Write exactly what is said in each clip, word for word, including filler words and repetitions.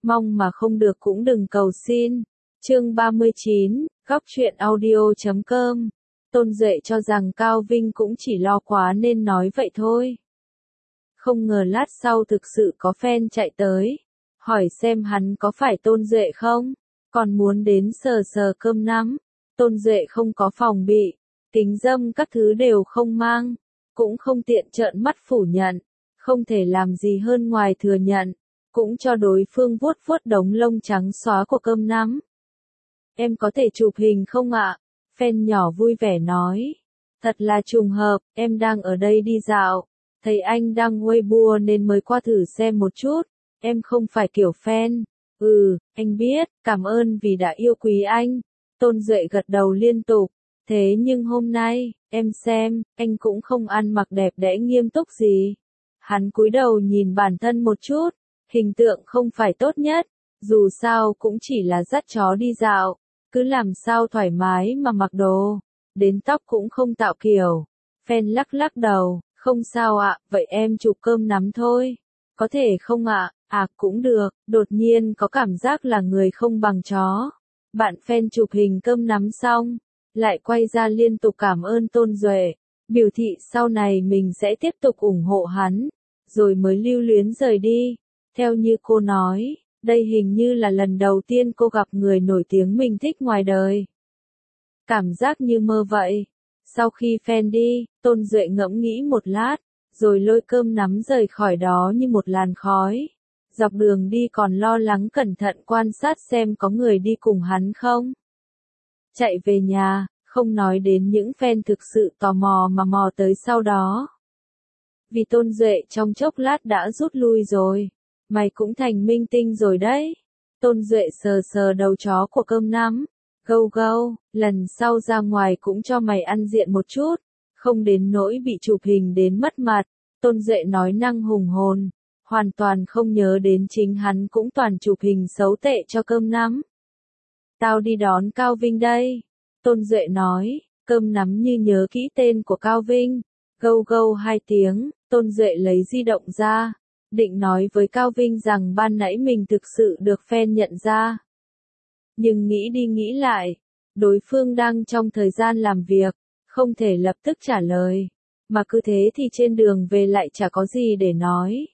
Mong mà không được cũng đừng cầu xin. Chương ba mươi chín, góc truyện audio chấm com. Tôn Duệ cho rằng Cao Vinh cũng chỉ lo quá nên nói vậy thôi. Không ngờ lát sau thực sự có fan chạy tới, hỏi xem hắn có phải Tôn Duệ không, còn muốn đến sờ sờ cơm nắm. Tôn Duệ không có phòng bị, kính râm các thứ đều không mang, cũng không tiện trợn mắt phủ nhận, không thể làm gì hơn ngoài thừa nhận, cũng cho đối phương vuốt vuốt đống lông trắng xóa của cơm nắm. Em có thể chụp hình không ạ? Fan nhỏ vui vẻ nói. Thật là trùng hợp, em đang ở đây đi dạo, thấy anh đăng Weibo nên mới qua thử xem một chút, em không phải kiểu fan. Ừ, anh biết, cảm ơn vì đã yêu quý anh. Tôn Duệ gật đầu liên tục. Thế nhưng hôm nay, em xem, anh cũng không ăn mặc đẹp đẽ nghiêm túc gì. Hắn cúi đầu nhìn bản thân một chút, hình tượng không phải tốt nhất, dù sao cũng chỉ là dắt chó đi dạo, cứ làm sao thoải mái mà mặc đồ, đến tóc cũng không tạo kiểu. Fan lắc lắc đầu, không sao ạ, vậy em chụp cơm nắm thôi. Có thể không ạ? À cũng được, đột nhiên có cảm giác là người không bằng chó. Bạn fan chụp hình cơm nắm xong, lại quay ra liên tục cảm ơn Tôn Duệ, biểu thị sau này mình sẽ tiếp tục ủng hộ hắn, rồi mới lưu luyến rời đi. Theo như cô nói, đây hình như là lần đầu tiên cô gặp người nổi tiếng mình thích ngoài đời. Cảm giác như mơ vậy. Sau khi fan đi, Tôn Duệ ngẫm nghĩ một lát, rồi lôi cơm nắm rời khỏi đó như một làn khói. Dọc đường đi còn lo lắng cẩn thận quan sát xem có người đi cùng hắn không. Chạy về nhà, không nói đến những fan thực sự tò mò mà mò tới sau đó. Vì Tôn Duệ trong chốc lát đã rút lui rồi. Mày cũng thành minh tinh rồi đấy. Tôn Duệ sờ sờ đầu chó của cơm nắm. Gâu gâu, lần sau ra ngoài cũng cho mày ăn diện một chút. Không đến nỗi bị chụp hình đến mất mặt. Tôn Duệ nói năng hùng hồn. Hoàn toàn không nhớ đến chính hắn cũng toàn chụp hình xấu tệ cho cơm nắm. Tao đi đón Cao Vinh đây. Tôn Duệ nói, cơm nắm như nhớ kỹ tên của Cao Vinh. Gâu gâu hai tiếng, Tôn Duệ lấy di động ra. Định nói với Cao Vinh rằng ban nãy mình thực sự được fan nhận ra. Nhưng nghĩ đi nghĩ lại, đối phương đang trong thời gian làm việc, không thể lập tức trả lời. Mà cứ thế thì trên đường về lại chả có gì để nói.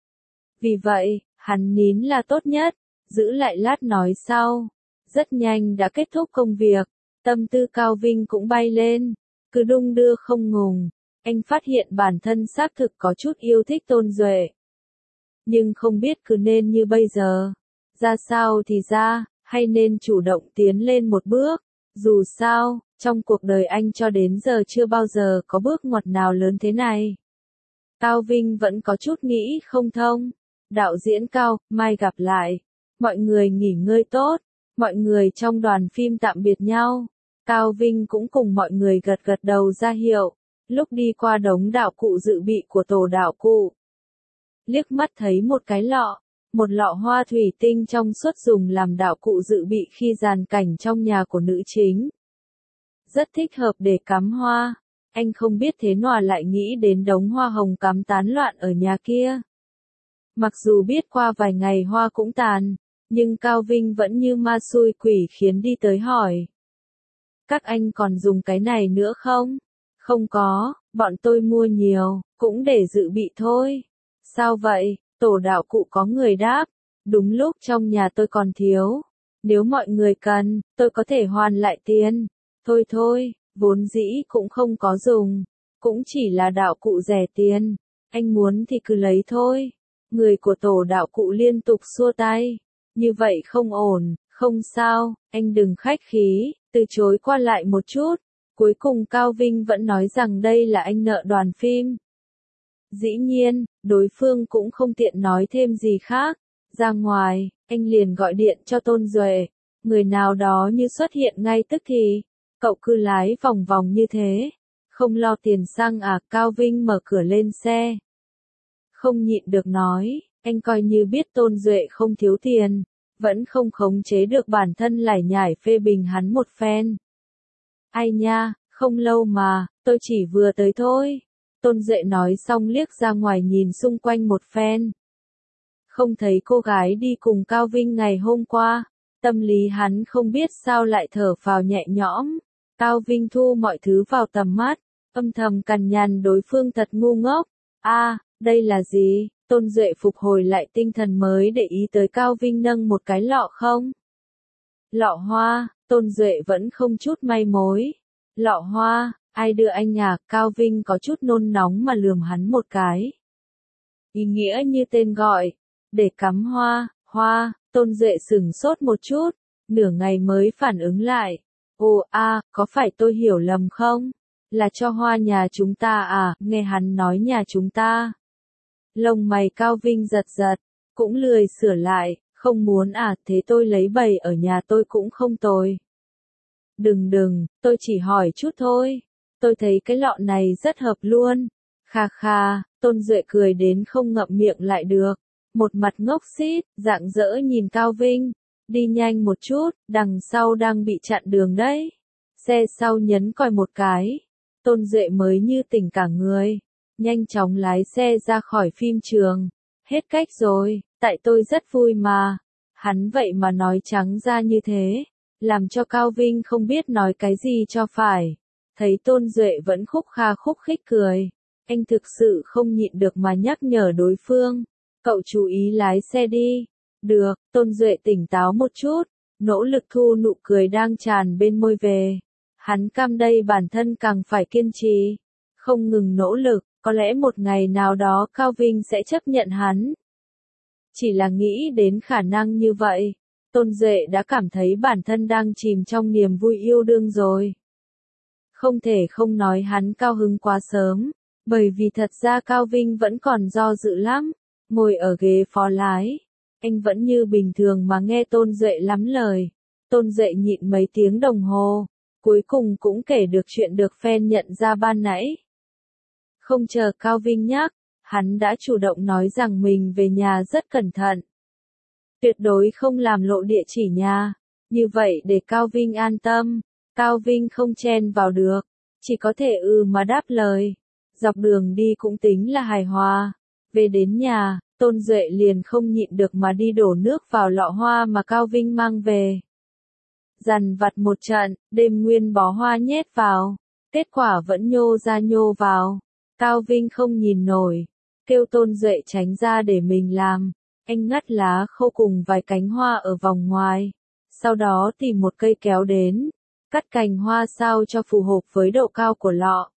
Vì vậy, hắn nín là tốt nhất, giữ lại lát nói sau. Rất nhanh đã kết thúc công việc, tâm tư Cao Vinh cũng bay lên, cứ đung đưa không ngừng. Anh phát hiện bản thân xác thực có chút yêu thích Tôn Duệ. Nhưng không biết cứ nên như bây giờ. Ra sao thì ra, hay nên chủ động tiến lên một bước. Dù sao, trong cuộc đời anh cho đến giờ chưa bao giờ có bước ngoặt nào lớn thế này. Cao Vinh vẫn có chút nghĩ không thông. Đạo diễn Cao, mai gặp lại. Mọi người nghỉ ngơi tốt. Mọi người trong đoàn phim tạm biệt nhau. Cao Vinh cũng cùng mọi người gật gật đầu ra hiệu. Lúc đi qua đống đạo cụ dự bị của tổ đạo cụ, liếc mắt thấy một cái lọ, một lọ hoa thủy tinh trong suốt dùng làm đạo cụ dự bị khi dàn cảnh trong nhà của nữ chính. Rất thích hợp để cắm hoa. Anh không biết thế nào lại nghĩ đến đống hoa hồng cắm tán loạn ở nhà kia. Mặc dù biết qua vài ngày hoa cũng tàn, nhưng Cao Vinh vẫn như ma xui quỷ khiến đi tới hỏi. Các anh còn dùng cái này nữa không? Không có, bọn tôi mua nhiều, cũng để dự bị thôi. Sao vậy? Tổ đạo cụ có người đáp. Đúng lúc trong nhà tôi còn thiếu. Nếu mọi người cần, tôi có thể hoàn lại tiền. Thôi thôi, vốn dĩ cũng không có dùng. Cũng chỉ là đạo cụ rẻ tiền. Anh muốn thì cứ lấy thôi. Người của tổ đạo cụ liên tục xua tay. Như vậy không ổn, không sao, anh đừng khách khí, từ chối qua lại một chút. Cuối cùng Cao Vinh vẫn nói rằng đây là anh nợ đoàn phim. Dĩ nhiên, đối phương cũng không tiện nói thêm gì khác. Ra ngoài, anh liền gọi điện cho Tôn Duệ. Người nào đó như xuất hiện ngay tức thì. Cậu cứ lái vòng vòng như thế. Không lo tiền xăng à? Cao Vinh mở cửa lên xe. Không nhịn được nói, anh coi như biết Tôn Duệ không thiếu tiền. Vẫn không khống chế được bản thân lải nhải phê bình hắn một phen. Ai nha, không lâu mà, tôi chỉ vừa tới thôi. Tôn Duệ nói xong liếc ra ngoài nhìn xung quanh một phen. Không thấy cô gái đi cùng Cao Vinh ngày hôm qua, tâm lý hắn không biết sao lại thở phào nhẹ nhõm. Cao Vinh thu mọi thứ vào tầm mắt, âm thầm cằn nhằn đối phương thật ngu ngốc. A, đây là gì? Tôn Duệ phục hồi lại tinh thần mới để ý tới Cao Vinh nâng một cái lọ không. Lọ hoa, Tôn Duệ vẫn không chút may mối. Lọ hoa, ai đưa anh à? Cao Vinh có chút nôn nóng mà lườm hắn một cái. Ý nghĩa như tên gọi, để cắm hoa, hoa, Tôn Duệ sửng sốt một chút, nửa ngày mới phản ứng lại. Ồ a, có phải tôi hiểu lầm không? Là cho hoa nhà chúng ta à? Nghe hắn nói nhà chúng ta. Lông mày Cao Vinh giật giật, cũng lười sửa lại, không muốn à, thế tôi lấy bày ở nhà tôi cũng không tồi. Đừng đừng, tôi chỉ hỏi chút thôi, tôi thấy cái lọ này rất hợp luôn. Kha kha, Tôn Duệ cười đến không ngậm miệng lại được, một mặt ngốc xít, rạng rỡ nhìn Cao Vinh, đi nhanh một chút, đằng sau đang bị chặn đường đấy. Xe sau nhấn còi một cái, Tôn Duệ mới như tỉnh cả người, nhanh chóng lái xe ra khỏi phim trường. Hết cách rồi, tại tôi rất vui mà. Hắn vậy mà nói trắng ra như thế, làm cho Cao Vinh không biết nói cái gì cho phải. Thấy Tôn Duệ vẫn khúc kha khúc khích cười, anh thực sự không nhịn được mà nhắc nhở đối phương. Cậu chú ý lái xe đi. Được, Tôn Duệ tỉnh táo một chút, nỗ lực thu nụ cười đang tràn bên môi về. Hắn cam đây bản thân càng phải kiên trì, không ngừng nỗ lực, có lẽ một ngày nào đó Cao Vinh sẽ chấp nhận hắn. Chỉ là nghĩ đến khả năng như vậy, Tôn Duệ đã cảm thấy bản thân đang chìm trong niềm vui yêu đương rồi. Không thể không nói hắn cao hứng quá sớm, bởi vì thật ra Cao Vinh vẫn còn do dự lắm, ngồi ở ghế phó lái. Anh vẫn như bình thường mà nghe Tôn Duệ lắm lời. Tôn Duệ nhịn mấy tiếng đồng hồ, cuối cùng cũng kể được chuyện được fan nhận ra ban nãy. Không chờ Cao Vinh nhắc, hắn đã chủ động nói rằng mình về nhà rất cẩn thận. Tuyệt đối không làm lộ địa chỉ nhà, như vậy để Cao Vinh an tâm. Cao Vinh không chen vào được, chỉ có thể ừ mà đáp lời. Dọc đường đi cũng tính là hài hòa. Về đến nhà, Tôn Duệ liền không nhịn được mà đi đổ nước vào lọ hoa mà Cao Vinh mang về. Dằn vặt một trận, đêm nguyên bó hoa nhét vào, kết quả vẫn nhô ra nhô vào. Cao Vinh không nhìn nổi, kêu Tôn Duệ tránh ra để mình làm. Anh ngắt lá khô cùng vài cánh hoa ở vòng ngoài, sau đó tìm một cây kéo đến, cắt cành hoa sao cho phù hợp với độ cao của lọ.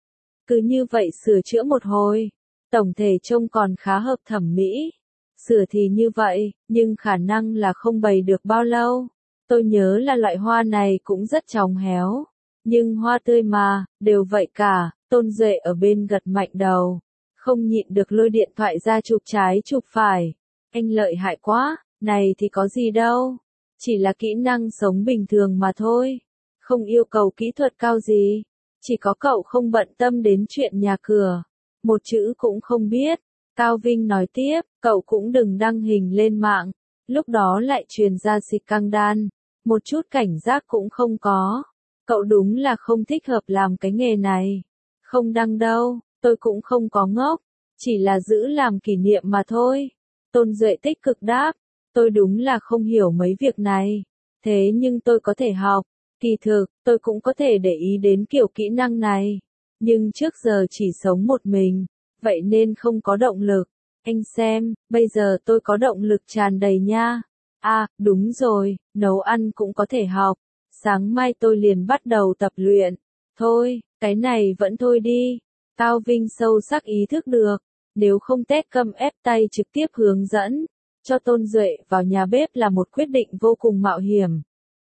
Cứ như vậy sửa chữa một hồi, tổng thể trông còn khá hợp thẩm mỹ. Sửa thì như vậy, nhưng khả năng là không bày được bao lâu. Tôi nhớ là loại hoa này cũng rất chóng héo, nhưng hoa tươi mà, đều vậy cả. Tôn Duệ ở bên gật mạnh đầu, không nhịn được lôi điện thoại ra chụp trái chụp phải. Anh lợi hại quá, này thì có gì đâu, chỉ là kỹ năng sống bình thường mà thôi, không yêu cầu kỹ thuật cao gì, chỉ có cậu không bận tâm đến chuyện nhà cửa, một chữ cũng không biết. Cao Vinh nói tiếp, cậu cũng đừng đăng hình lên mạng, lúc đó lại truyền ra xịt căng đan, một chút cảnh giác cũng không có, cậu đúng là không thích hợp làm cái nghề này. Không đăng đâu, tôi cũng không có ngốc, chỉ là giữ làm kỷ niệm mà thôi. Tôn Duệ tích cực đáp, tôi đúng là không hiểu mấy việc này, thế nhưng tôi có thể học, kỳ thực, tôi cũng có thể để ý đến kiểu kỹ năng này, nhưng trước giờ chỉ sống một mình, vậy nên không có động lực. Anh xem, bây giờ tôi có động lực tràn đầy nha. À, đúng rồi, nấu ăn cũng có thể học, sáng mai tôi liền bắt đầu tập luyện. Thôi, cái này vẫn thôi đi. Cao Vinh sâu sắc ý thức được, nếu không tét câm ép tay trực tiếp hướng dẫn cho Tôn Duệ vào nhà bếp là một quyết định vô cùng mạo hiểm.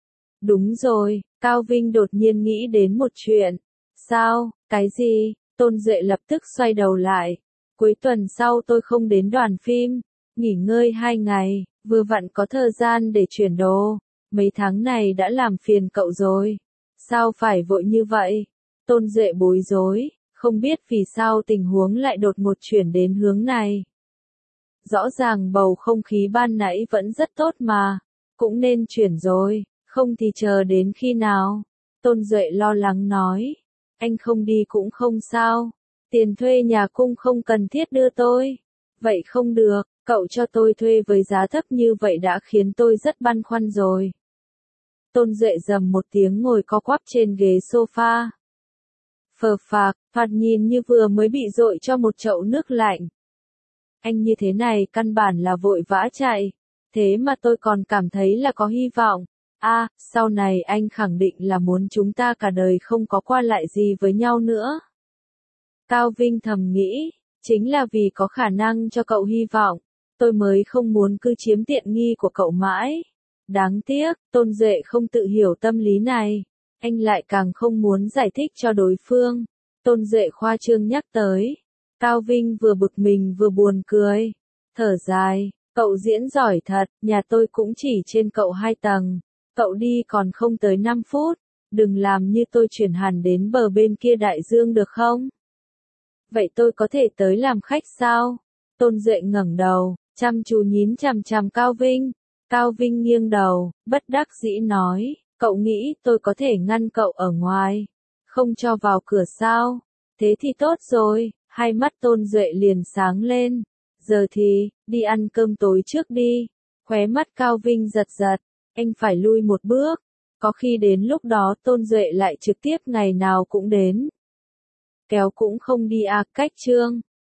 Đúng rồi, Cao Vinh đột nhiên nghĩ đến một chuyện. Sao, cái gì? Tôn Duệ lập tức xoay đầu lại. Cuối tuần sau tôi không đến đoàn phim, nghỉ ngơi hai ngày, vừa vặn có thời gian để chuyển đồ. Mấy tháng này đã làm phiền cậu rồi. Sao phải vội như vậy? Tôn Duệ bối rối, không biết vì sao tình huống lại đột ngột chuyển đến hướng này. Rõ ràng bầu không khí ban nãy vẫn rất tốt mà, cũng nên chuyển rồi, không thì chờ đến khi nào? Tôn Duệ lo lắng nói, anh không đi cũng không sao, tiền thuê nhà cung không cần thiết đưa tôi. Vậy không được, Cậu cho tôi thuê với giá thấp như vậy đã khiến tôi rất băn khoăn rồi. Tôn Duệ rầm một tiếng ngồi co quắp trên ghế sofa. Phờ phạc, phạt nhìn như vừa mới bị dội cho một chậu nước lạnh. Anh như thế này căn bản là vội vã chạy. Thế mà tôi còn cảm thấy là có hy vọng. À, sau này anh khẳng định là muốn chúng ta cả đời không có qua lại gì với nhau nữa. Cao Vinh thầm nghĩ, chính là vì có khả năng cho cậu hy vọng, tôi mới không muốn cứ chiếm tiện nghi của cậu mãi. Đáng tiếc, Tôn Duệ không tự hiểu tâm lý này. Anh lại càng không muốn giải thích cho đối phương. Tôn Duệ khoa trương nhắc tới. Cao Vinh vừa bực mình vừa buồn cười. Thở dài, cậu diễn giỏi thật, nhà tôi cũng chỉ trên cậu hai tầng. Cậu đi còn không tới năm phút. Đừng làm như tôi chuyển hẳn đến bờ bên kia đại dương được không? Vậy tôi có thể tới làm khách sao? Tôn Duệ ngẩng đầu, chăm chú nhín chằm chằm Cao Vinh. Cao Vinh nghiêng đầu, bất đắc dĩ nói, cậu nghĩ tôi có thể ngăn cậu ở ngoài, không cho vào cửa sao? Thế thì tốt rồi, hai mắt Tôn Duệ liền sáng lên. Giờ thì, đi ăn cơm tối trước đi. Khóe mắt Cao Vinh giật giật, anh phải lui một bước. Có khi đến lúc đó Tôn Duệ lại trực tiếp ngày nào cũng đến. Kéo cũng không đi à, cách chương.